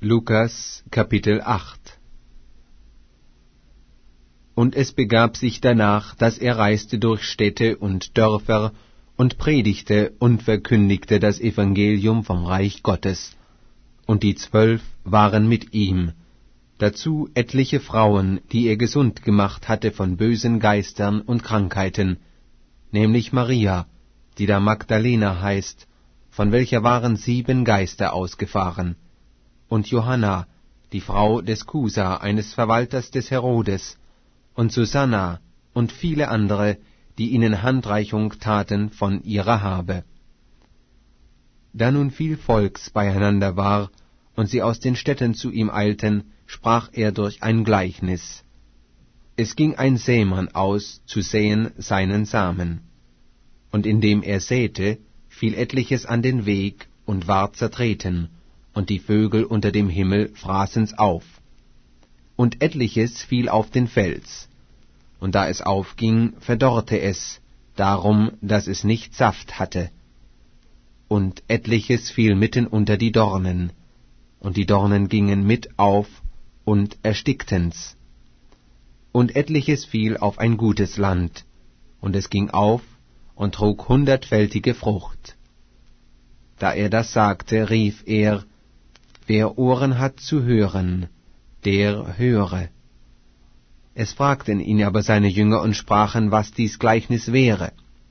Lukas, Kapitel 8. Und es begab sich danach, dass er reiste durch Städte und Dörfer und predigte und verkündigte das Evangelium vom Reich Gottes. Und die 12 waren mit ihm, dazu etliche Frauen, die er gesund gemacht hatte von bösen Geistern und Krankheiten, nämlich Maria, die da Magdalena heißt, von welcher waren 7 Geister ausgefahren, und Johanna, die Frau des Kusa, eines Verwalters des Herodes, und Susanna und viele andere, die ihnen Handreichung taten von ihrer Habe. Da nun viel Volks beieinander war, und sie aus den Städten zu ihm eilten, sprach er durch ein Gleichnis. Es ging ein Sämann aus, zu säen seinen Samen. Und indem er säte, fiel etliches an den Weg und ward zertreten, und die Vögel unter dem Himmel fraßen's auf. Und etliches fiel auf den Fels, und da es aufging, verdorrte es, darum, dass es nicht Saft hatte. Und etliches fiel mitten unter die Dornen, und die Dornen gingen mit auf und erstickten's. Und etliches fiel auf ein gutes Land, und es ging auf und trug 100-fältige Frucht. Da er das sagte, rief er: Wer Ohren hat zu hören, der höre. Es fragten ihn aber seine Jünger und sprachen, was dies Gleichnis wäre.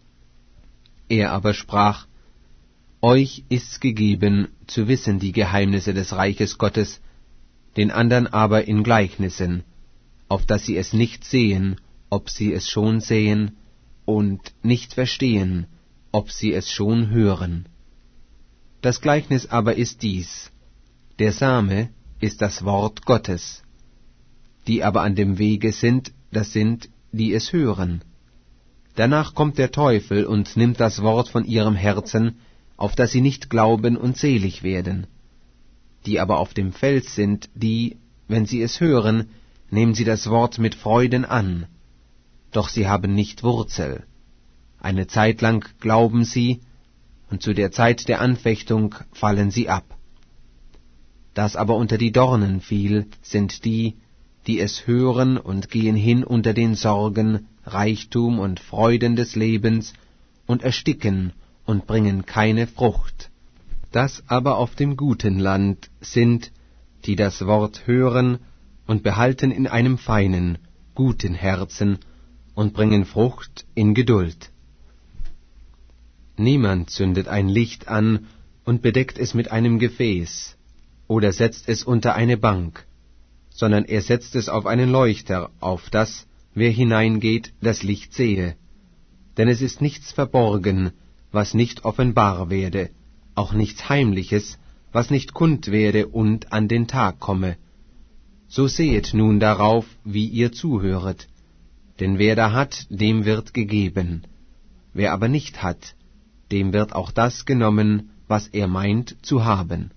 Er aber sprach: Euch ist's gegeben, zu wissen die Geheimnisse des Reiches Gottes, den andern aber in Gleichnissen, auf dass sie es nicht sehen, ob sie es schon sehen, und nicht verstehen, ob sie es schon hören. Das Gleichnis aber ist dies: Der Same ist das Wort Gottes. Die aber an dem Wege sind, das sind, die es hören. Danach kommt der Teufel und nimmt das Wort von ihrem Herzen, auf dass sie nicht glauben und selig werden. Die aber auf dem Fels sind, die, wenn sie es hören, nehmen sie das Wort mit Freuden an. Doch sie haben nicht Wurzel. Eine Zeit lang glauben sie, und zu der Zeit der Anfechtung fallen sie ab. Das aber unter die Dornen fiel, sind die, die es hören und gehen hin unter den Sorgen, Reichtum und Freuden des Lebens und ersticken und bringen keine Frucht. Das aber auf dem guten Land sind, die das Wort hören und behalten in einem feinen, guten Herzen und bringen Frucht in Geduld. Niemand zündet ein Licht an und bedeckt es mit einem Gefäß oder setzt es unter eine Bank, sondern er setzt es auf einen Leuchter, auf dass, wer hineingeht, das Licht sehe. Denn es ist nichts verborgen, was nicht offenbar werde, auch nichts Heimliches, was nicht kund werde und an den Tag komme. So sehet nun darauf, wie ihr zuhöret. Denn wer da hat, dem wird gegeben. Wer aber nicht hat, dem wird auch das genommen, was er meint zu haben.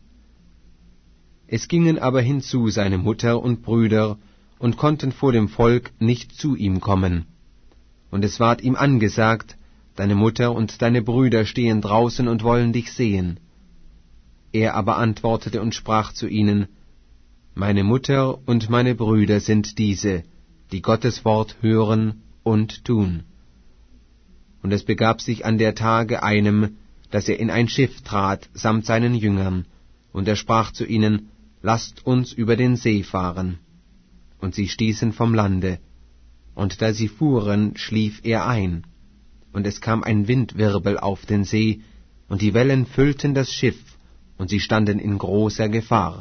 Es gingen aber hinzu seine Mutter und Brüder und konnten vor dem Volk nicht zu ihm kommen. Und es ward ihm angesagt: Deine Mutter und deine Brüder stehen draußen und wollen dich sehen. Er aber antwortete und sprach zu ihnen: Meine Mutter und meine Brüder sind diese, die Gottes Wort hören und tun. Und es begab sich an der Tage einem, dass er in ein Schiff trat, samt seinen Jüngern, und er sprach zu ihnen: Lasst uns über den See fahren. Und sie stießen vom Lande, und da sie fuhren, schlief er ein. Und es kam ein Windwirbel auf den See, und die Wellen füllten das Schiff, und sie standen in großer Gefahr.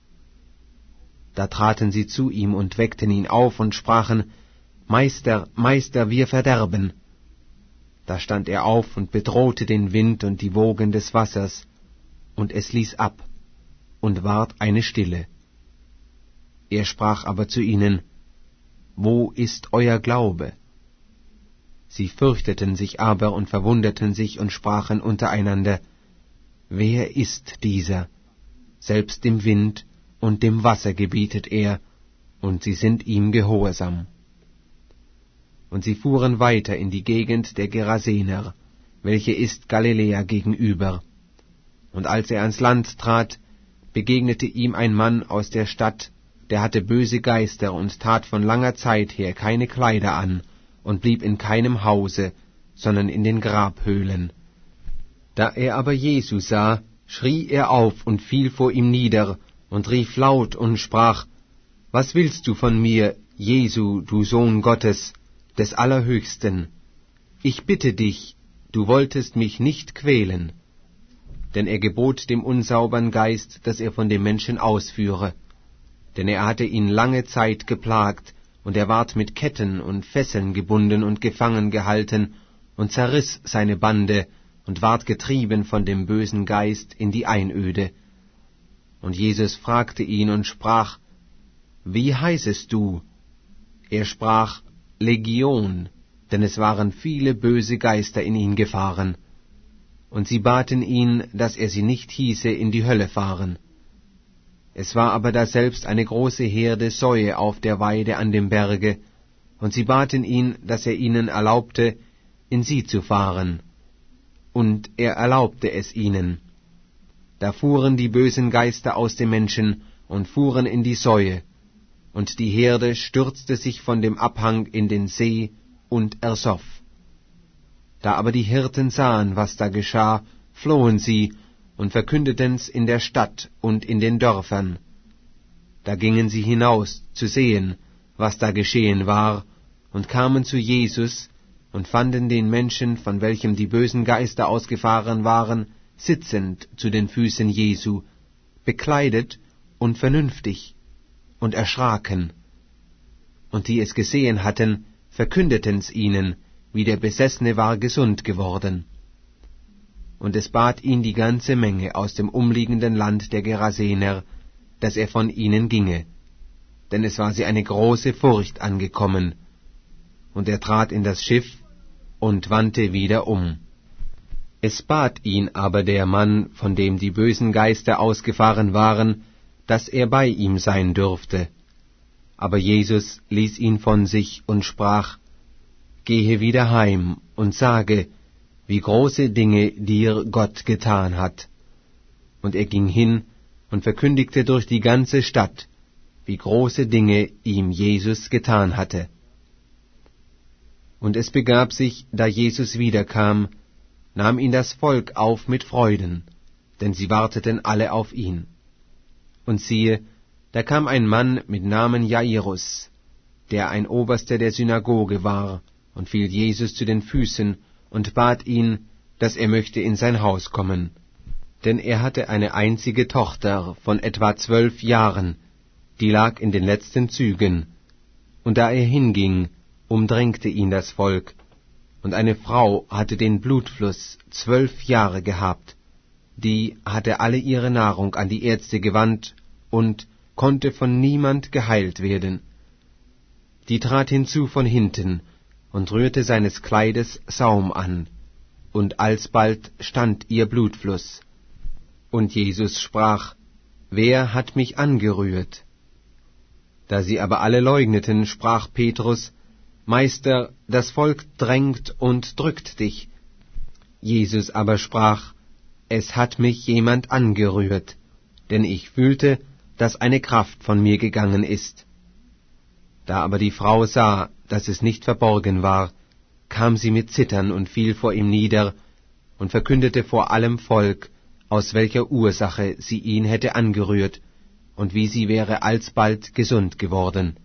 Da traten sie zu ihm und weckten ihn auf und sprachen: Meister, Meister, wir verderben. Da stand er auf und bedrohte den Wind und die Wogen des Wassers, und es ließ ab, und ward eine Stille. Er sprach aber zu ihnen: Wo ist euer Glaube? Sie fürchteten sich aber und verwunderten sich und sprachen untereinander: Wer ist dieser? Selbst dem Wind und dem Wasser gebietet er, und sie sind ihm gehorsam. Und sie fuhren weiter in die Gegend der Gerasener, welche ist Galiläa gegenüber. Und als er ans Land trat, begegnete ihm ein Mann aus der Stadt, der hatte böse Geister und tat von langer Zeit her keine Kleider an und blieb in keinem Hause, sondern in den Grabhöhlen. Da er aber Jesu sah, schrie er auf und fiel vor ihm nieder und rief laut und sprach: Was willst du von mir, Jesu, du Sohn Gottes, des Allerhöchsten? Ich bitte dich, du wolltest mich nicht quälen. Denn er gebot dem unsaubern Geist, dass er von dem Menschen ausführe. Denn er hatte ihn lange Zeit geplagt, und er ward mit Ketten und Fesseln gebunden und gefangen gehalten, und zerriss seine Bande, und ward getrieben von dem bösen Geist in die Einöde. Und Jesus fragte ihn und sprach: Wie heißest du? Er sprach: Legion, denn es waren viele böse Geister in ihn gefahren. Und sie baten ihn, dass er sie nicht hieße in die Hölle fahren. Es war aber daselbst eine große Herde Säue auf der Weide an dem Berge, und sie baten ihn, dass er ihnen erlaubte, in sie zu fahren. Und er erlaubte es ihnen. Da fuhren die bösen Geister aus dem Menschen und fuhren in die Säue, und die Herde stürzte sich von dem Abhang in den See und ersoff. Da aber die Hirten sahen, was da geschah, flohen sie und verkündeten's in der Stadt und in den Dörfern. Da gingen sie hinaus zu sehen, was da geschehen war, und kamen zu Jesus und fanden den Menschen, von welchem die bösen Geister ausgefahren waren, sitzend zu den Füßen Jesu, bekleidet und vernünftig, und erschraken. Und die es gesehen hatten, verkündeten's ihnen, wie der Besessene war gesund geworden. Und es bat ihn die ganze Menge aus dem umliegenden Land der Gerasener, dass er von ihnen ginge, denn es war sie eine große Furcht angekommen. Und er trat in das Schiff und wandte wieder um. Es bat ihn aber der Mann, von dem die bösen Geister ausgefahren waren, dass er bei ihm sein dürfte. Aber Jesus ließ ihn von sich und sprach: Gehe wieder heim und sage, wie große Dinge dir Gott getan hat. Und er ging hin und verkündigte durch die ganze Stadt, wie große Dinge ihm Jesus getan hatte. Und es begab sich, da Jesus wiederkam, nahm ihn das Volk auf mit Freuden, denn sie warteten alle auf ihn. Und siehe, da kam ein Mann mit Namen Jairus, der ein Oberster der Synagoge war, und fiel Jesus zu den Füßen und bat ihn, dass er möchte in sein Haus kommen. Denn er hatte eine einzige Tochter von etwa 12 Jahren, die lag in den letzten Zügen. Und da er hinging, umdrängte ihn das Volk, und eine Frau hatte den Blutfluss 12 Jahre gehabt, die hatte alle ihre Nahrung an die Ärzte gewandt und konnte von niemand geheilt werden. Die trat hinzu von hinten und rührte seines Kleides Saum an, und alsbald stand ihr Blutfluss. Und Jesus sprach: Wer hat mich angerührt? Da sie aber alle leugneten, sprach Petrus: Meister, das Volk drängt und drückt dich. Jesus aber sprach: Es hat mich jemand angerührt, denn ich fühlte, dass eine Kraft von mir gegangen ist. Da aber die Frau sah, dass es nicht verborgen war, kam sie mit Zittern und fiel vor ihm nieder und verkündete vor allem Volk, aus welcher Ursache sie ihn hätte angerührt und wie sie wäre alsbald gesund geworden.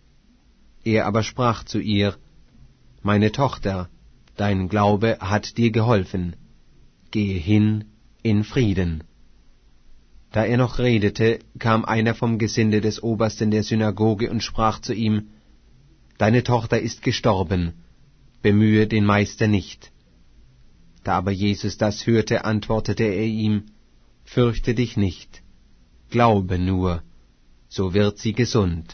Er aber sprach zu ihr: Meine Tochter, dein Glaube hat dir geholfen. Gehe hin in Frieden. Da er noch redete, kam einer vom Gesinde des Obersten der Synagoge und sprach zu ihm: Deine Tochter ist gestorben, bemühe den Meister nicht. Da aber Jesus das hörte, antwortete er ihm: Fürchte dich nicht, glaube nur, so wird sie gesund.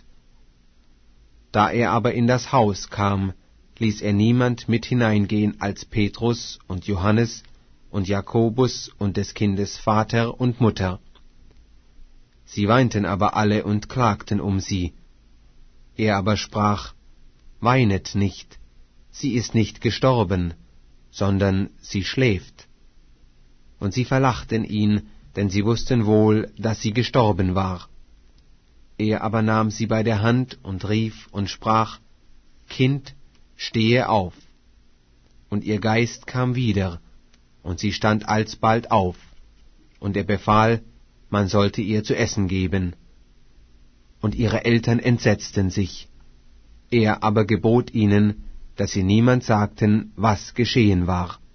Da er aber in das Haus kam, ließ er niemand mit hineingehen als Petrus und Johannes und Jakobus und des Kindes Vater und Mutter. Sie weinten aber alle und klagten um sie. Er aber sprach: Weinet nicht, sie ist nicht gestorben, sondern sie schläft. Und sie verlachten ihn, denn sie wussten wohl, dass sie gestorben war. Er aber nahm sie bei der Hand und rief und sprach: Kind, stehe auf. Und ihr Geist kam wieder, und sie stand alsbald auf. Und er befahl, man sollte ihr zu essen geben. Und ihre Eltern entsetzten sich. Er aber gebot ihnen, dass sie niemand sagten, was geschehen war.